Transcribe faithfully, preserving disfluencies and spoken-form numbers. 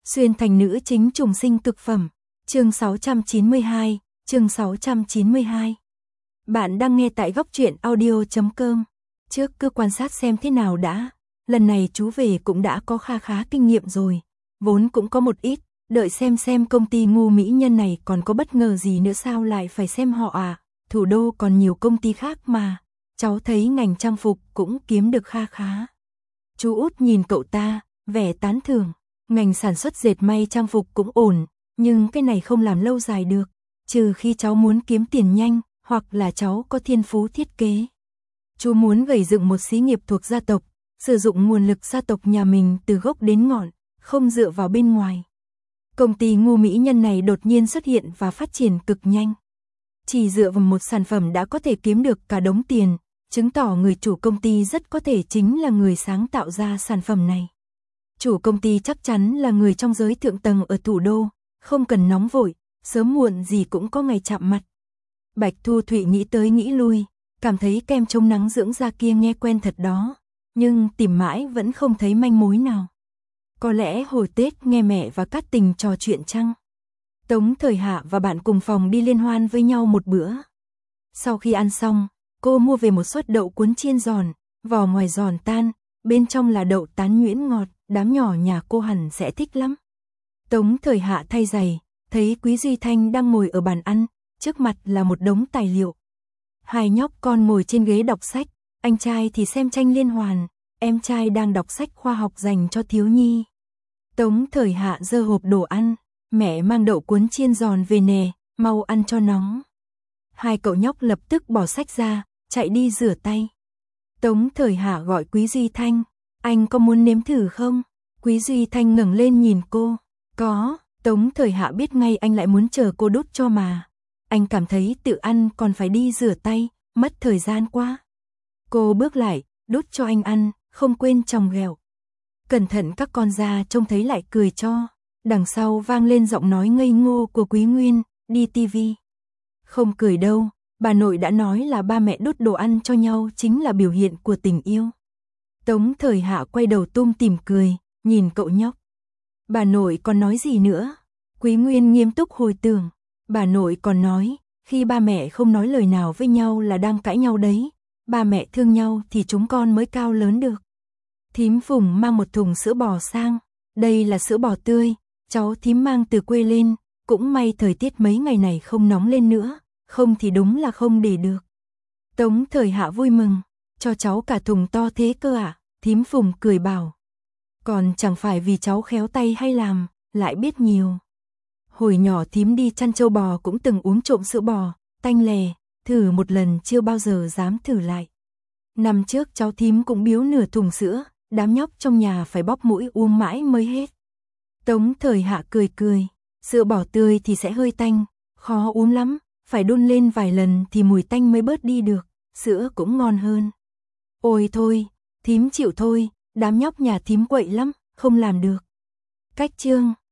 Xuyên thành nữ chính trùng sinh cực phẩm. Chương sáu trăm chín mươi hai, chương sáu trăm chín mươi hai. Bạn đang nghe tại góc truyện audio chấm com. Trước cứ quan sát xem thế nào đã. Lần này chú về cũng đã có kha khá kinh nghiệm rồi. Vốn cũng có một ít, đợi xem xem công ty ngu mỹ nhân này còn có bất ngờ gì nữa sao lại phải xem họ à. Thủ đô còn nhiều công ty khác mà. Cháu thấy ngành trang phục cũng kiếm được kha khá. Chú út nhìn cậu ta, vẻ tán thưởng. Ngành sản xuất dệt may trang phục cũng ổn, nhưng cái này không làm lâu dài được, trừ khi cháu muốn kiếm tiền nhanh, hoặc là cháu có thiên phú thiết kế. Chú muốn gầy dựng một xí nghiệp thuộc gia tộc, sử dụng nguồn lực gia tộc nhà mình từ gốc đến ngọn, không dựa vào bên ngoài. Công ty ngu mỹ nhân này đột nhiên xuất hiện và phát triển cực nhanh. Chỉ dựa vào một sản phẩm đã có thể kiếm được cả đống tiền, chứng tỏ người chủ công ty rất có thể chính là người sáng tạo ra sản phẩm này. Chủ công ty chắc chắn là người trong giới thượng tầng ở thủ đô, không cần nóng vội, sớm muộn gì cũng có ngày chạm mặt. Bạch Thu Thụy nghĩ tới nghĩ lui, cảm thấy kem chống nắng dưỡng da kia nghe quen thật đó, nhưng tìm mãi vẫn không thấy manh mối nào. Có lẽ hồi Tết nghe mẹ và Cát Tình trò chuyện chăng? Tống Thời Hạ và bạn cùng phòng đi liên hoan với nhau một bữa. Sau khi ăn xong, cô mua về một suất đậu cuốn chiên giòn, vỏ ngoài giòn tan, bên trong là đậu tán nhuyễn ngọt, đám nhỏ nhà cô hẳn sẽ thích lắm. Tống Thời Hạ thay giày, thấy Quý Duy Thanh đang ngồi ở bàn ăn, trước mặt là một đống tài liệu. Hai nhóc con ngồi trên ghế đọc sách, anh trai thì xem tranh liên hoàn, em trai đang đọc sách khoa học dành cho thiếu nhi. Tống Thời Hạ giơ hộp đồ ăn, mẹ mang đậu cuốn chiên giòn về nè, mau ăn cho nóng. Hai cậu nhóc lập tức bỏ sách ra, chạy đi rửa tay. Tống Thời Hạ gọi Quý Duy Thanh, anh có muốn nếm thử không? Quý Duy Thanh ngẩng lên nhìn cô, có. Tống Thời Hạ biết ngay anh lại muốn chờ cô đút cho mà. Anh cảm thấy tự ăn còn phải đi rửa tay, mất thời gian quá. Cô bước lại, đút cho anh ăn, không quên chòng ghẹo. Cẩn thận các con ra trông thấy lại cười cho. Đằng sau vang lên giọng nói ngây ngô của Quý Nguyên, đi tivi. Không cười đâu, bà nội đã nói là ba mẹ đút đồ ăn cho nhau chính là biểu hiện của tình yêu. Tống Thời Hạ quay đầu tủm tỉm cười, nhìn cậu nhóc. Bà nội còn nói gì nữa? Quý Nguyên nghiêm túc hồi tưởng. Bà nội còn nói, khi ba mẹ không nói lời nào với nhau là đang cãi nhau đấy. Ba mẹ thương nhau thì chúng con mới cao lớn được. Thím Phùng mang một thùng sữa bò sang. Đây là sữa bò tươi, cháu thím mang từ quê lên. Cũng may thời tiết mấy ngày này không nóng lên nữa, không thì đúng là không để được. Tống Thời Hạ vui mừng, cho cháu cả thùng to thế cơ à? Thím Phùng cười bảo. Còn chẳng phải vì cháu khéo tay hay làm, lại biết nhiều. Hồi nhỏ thím đi chăn trâu bò cũng từng uống trộm sữa bò, tanh lè, thử một lần chưa bao giờ dám thử lại. Năm trước cháu thím cũng biếu nửa thùng sữa, đám nhóc trong nhà phải bóp mũi uống mãi mới hết. Tống Thời Hạ cười cười, sữa bò tươi thì sẽ hơi tanh, khó uống lắm, phải đun lên vài lần thì mùi tanh mới bớt đi được, sữa cũng ngon hơn. Ôi thôi, thím chịu thôi, đám nhóc nhà thím quậy lắm, không làm được. Cách chương